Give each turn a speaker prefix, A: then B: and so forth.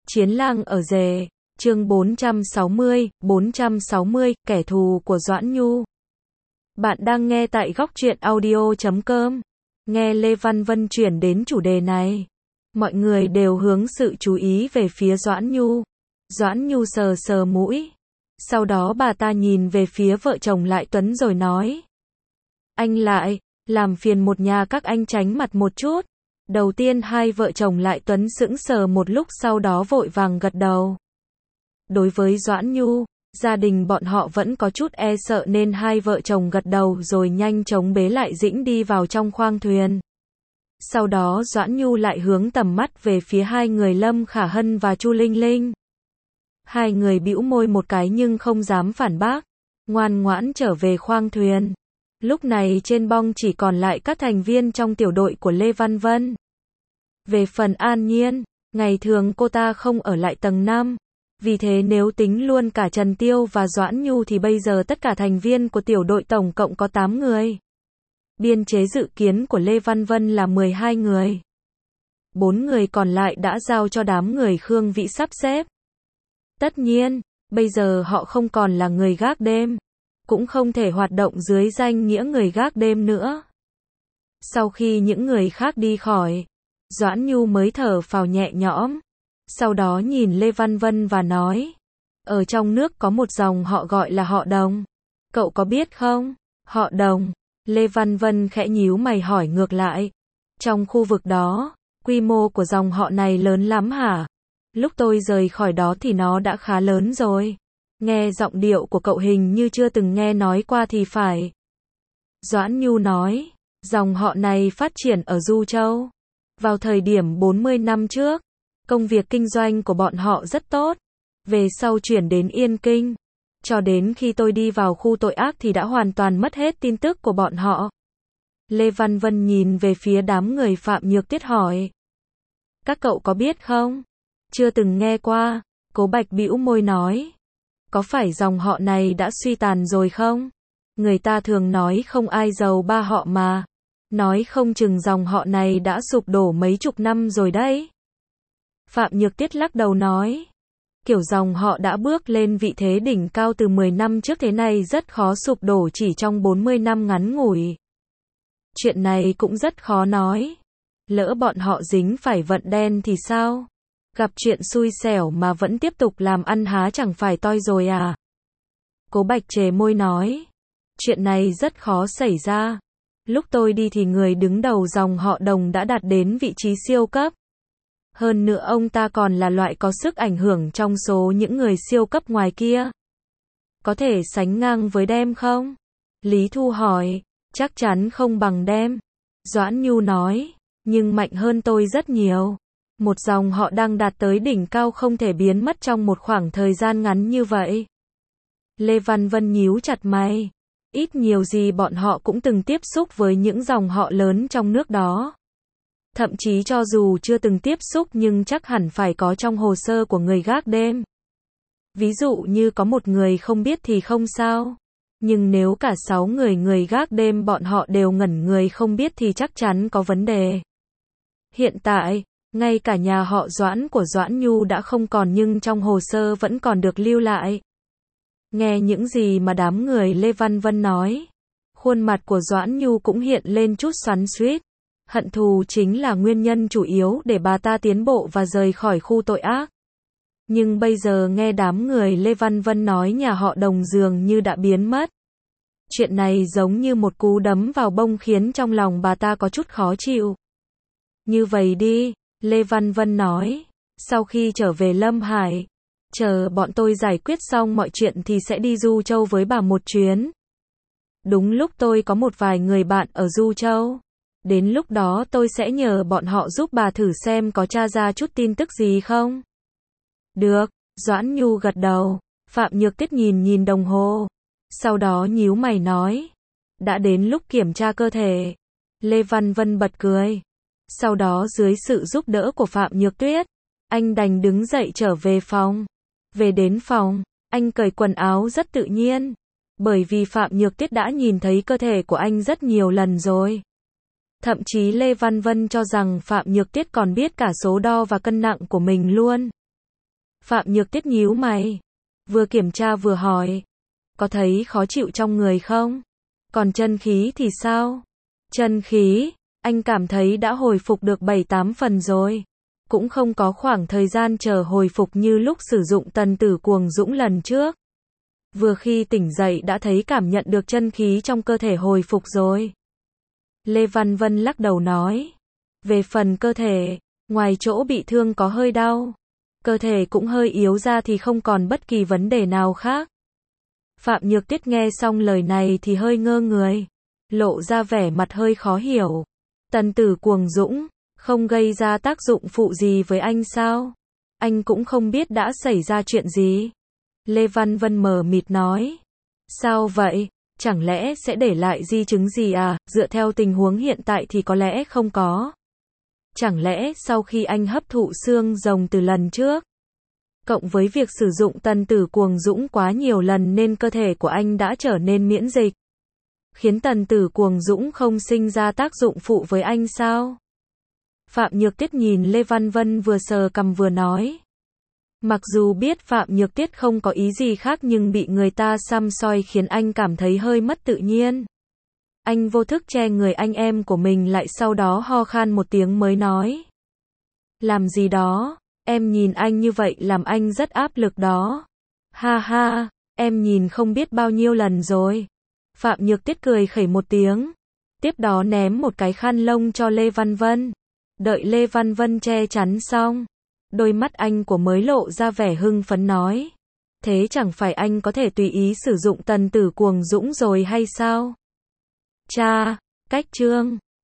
A: Chiến lang ở rể, chương 460, kẻ thù của Doãn Nhu. Bạn đang nghe tại Góc Truyện Audio.com. Nghe Lê Văn Vân chuyển đến chủ đề này. Mọi người đều hướng sự chú ý về phía Doãn Nhu. Doãn Nhu sờ sờ mũi. Sau đó bà ta nhìn về phía vợ chồng Lại Tuấn rồi nói. Anh Lại, làm phiền một nhà các anh tránh mặt một chút. Đầu tiên hai vợ chồng Lại Tuấn sững sờ một lúc sau đó vội vàng gật đầu. Đối với Doãn Nhu, gia đình bọn họ vẫn có chút e sợ nên hai vợ chồng gật đầu rồi nhanh chóng bế Lại Dĩnh đi vào trong khoang thuyền. Sau đó Doãn Nhu lại hướng tầm mắt về phía hai người Lâm Khả Hân và Chu Linh Linh. Hai người bĩu môi một cái nhưng không dám phản bác, ngoan ngoãn trở về khoang thuyền. Lúc này trên bong chỉ còn lại các thành viên trong tiểu đội của Lê Văn Vân. Về phần An Nhiên, ngày thường cô ta không ở lại tầng 5. Vì thế nếu tính luôn cả Trần Tiêu và Doãn Nhu thì bây giờ tất cả thành viên của tiểu đội tổng cộng có 8 người. Biên chế dự kiến của Lê Văn Vân là 12 người. 4 người còn lại đã giao cho đám người Khương Vĩ sắp xếp. Tất nhiên, bây giờ họ không còn là người gác đêm, cũng không thể hoạt động dưới danh nghĩa người gác đêm nữa. Sau khi những người khác đi khỏi, Doãn Nhu mới thở phào nhẹ nhõm. Sau đó nhìn Lê Văn Vân và nói, ở trong nước có một dòng họ gọi là họ Đồng. Cậu có biết không? Họ Đồng. Lê Văn Vân khẽ nhíu mày hỏi ngược lại. Trong khu vực đó, quy mô của dòng họ này lớn lắm hả? Lúc tôi rời khỏi đó thì nó đã khá lớn rồi. Nghe giọng điệu của cậu hình như chưa từng nghe nói qua thì phải. Doãn Nhu nói, dòng họ này phát triển ở Du Châu. Vào thời điểm 40 năm trước, công việc kinh doanh của bọn họ rất tốt. Về sau chuyển đến Yên Kinh. Cho đến khi tôi đi vào khu tội ác thì đã hoàn toàn mất hết tin tức của bọn họ. Lê Văn Vân nhìn về phía đám người Phạm Nhược Tuyết hỏi. Các cậu có biết không? Chưa từng nghe qua. Cố Bạch bĩu môi nói. Có phải dòng họ này đã suy tàn rồi không? Người ta thường nói không ai giàu ba họ mà. Nói không chừng dòng họ này đã sụp đổ mấy chục năm rồi đấy. Phạm Nhược Tuyết lắc đầu nói. Kiểu dòng họ đã bước lên vị thế đỉnh cao từ 10 năm trước thế này rất khó sụp đổ chỉ trong 40 năm ngắn ngủi. Chuyện này cũng rất khó nói. Lỡ bọn họ dính phải vận đen thì sao? Gặp chuyện xui xẻo mà vẫn tiếp tục làm ăn há chẳng phải toi rồi à? Cố Bạch chề môi nói. Chuyện này rất khó xảy ra. Lúc tôi đi thì người đứng đầu dòng họ Đồng đã đạt đến vị trí siêu cấp. Hơn nữa ông ta còn là loại có sức ảnh hưởng trong số những người siêu cấp ngoài kia. Có thể sánh ngang với Đem không? Lý Thu hỏi. Chắc chắn không bằng Đem. Doãn Nhu nói. Nhưng mạnh hơn tôi rất nhiều. Một dòng họ đang đạt tới đỉnh cao không thể biến mất trong một khoảng thời gian ngắn như vậy. Lê Văn Vân nhíu chặt mày. Ít nhiều gì bọn họ cũng từng tiếp xúc với những dòng họ lớn trong nước đó. Thậm chí cho dù chưa từng tiếp xúc nhưng chắc hẳn phải có trong hồ sơ của người gác đêm. Ví dụ như có một người không biết thì không sao. Nhưng nếu cả 6 người gác đêm bọn họ đều ngẩn người không biết thì chắc chắn có vấn đề. Hiện tại, ngay cả nhà họ Doãn của Doãn Nhu đã không còn nhưng trong hồ sơ vẫn còn được lưu lại. Nghe những gì mà đám người Lê Văn Vân nói, khuôn mặt của Doãn Nhu cũng hiện lên chút xoắn xuýt. Hận thù chính là nguyên nhân chủ yếu để bà ta tiến bộ và rời khỏi khu tội ác. Nhưng bây giờ nghe đám người Lê Văn Vân nói nhà họ Đồng dường như đã biến mất. Chuyện này giống như một cú đấm vào bông khiến trong lòng bà ta có chút khó chịu. Như vậy đi, Lê Văn Vân nói, sau khi trở về Lâm Hải, chờ bọn tôi giải quyết xong mọi chuyện thì sẽ đi Du Châu với bà một chuyến. Đúng lúc tôi có một vài người bạn ở Du Châu. Đến lúc đó tôi sẽ nhờ bọn họ giúp bà thử xem có tra ra chút tin tức gì không. Được, Doãn Nhu gật đầu. Phạm Nhược Tuyết nhìn đồng hồ. Sau đó nhíu mày nói. Đã đến lúc kiểm tra cơ thể. Lê Văn Vân bật cười. Sau đó dưới sự giúp đỡ của Phạm Nhược Tuyết, anh đành đứng dậy trở về phòng. Về đến phòng, anh cởi quần áo rất tự nhiên. Bởi vì Phạm Nhược Tuyết đã nhìn thấy cơ thể của anh rất nhiều lần rồi. Thậm chí Lê Văn Vân cho rằng Phạm Nhược Tuyết còn biết cả số đo và cân nặng của mình luôn. Phạm Nhược Tiết nhíu mày, vừa kiểm tra vừa hỏi, có thấy khó chịu trong người không? Còn chân khí thì sao? Chân khí, anh cảm thấy đã hồi phục được 7-8 phần rồi. Cũng không có khoảng thời gian chờ hồi phục như lúc sử dụng Tần Tử Cuồng Dũng lần trước. Vừa khi tỉnh dậy đã thấy cảm nhận được chân khí trong cơ thể hồi phục rồi. Lê Văn Vân lắc đầu nói, về phần cơ thể, ngoài chỗ bị thương có hơi đau, cơ thể cũng hơi yếu ra thì không còn bất kỳ vấn đề nào khác. Phạm Nhược Tiết nghe xong lời này thì hơi ngơ người, lộ ra vẻ mặt hơi khó hiểu. Tần Tử Cuồng Dũng, không gây ra tác dụng phụ gì với anh sao? Anh cũng không biết đã xảy ra chuyện gì. Lê Văn Vân mờ mịt nói, sao vậy? Chẳng lẽ sẽ để lại di chứng gì à? Dựa theo tình huống hiện tại thì có lẽ không có. Chẳng lẽ sau khi anh hấp thụ xương rồng từ lần trước, cộng với việc sử dụng Tần Tử Cuồng Dũng quá nhiều lần nên cơ thể của anh đã trở nên miễn dịch, khiến Tần Tử Cuồng Dũng không sinh ra tác dụng phụ với anh sao? Phạm Nhược Tiết nhìn Lê Văn Vân vừa sờ cằm vừa nói. Mặc dù biết Phạm Nhược Tiết không có ý gì khác nhưng bị người ta săm soi khiến anh cảm thấy hơi mất tự nhiên. Anh vô thức che người anh em của mình lại, sau đó ho khan một tiếng mới nói. Làm gì đó, em nhìn anh như vậy làm anh rất áp lực đó. Ha ha, em nhìn không biết bao nhiêu lần rồi. Phạm Nhược Tiết cười khẩy một tiếng, tiếp đó ném một cái khăn lông cho Lê Văn Vân. Đợi Lê Văn Vân che chắn xong, đôi mắt anh của mới lộ ra vẻ hưng phấn nói. Thế chẳng phải anh có thể tùy ý sử dụng Tần Tử Cuồng Dũng rồi hay sao? Cha, cách chương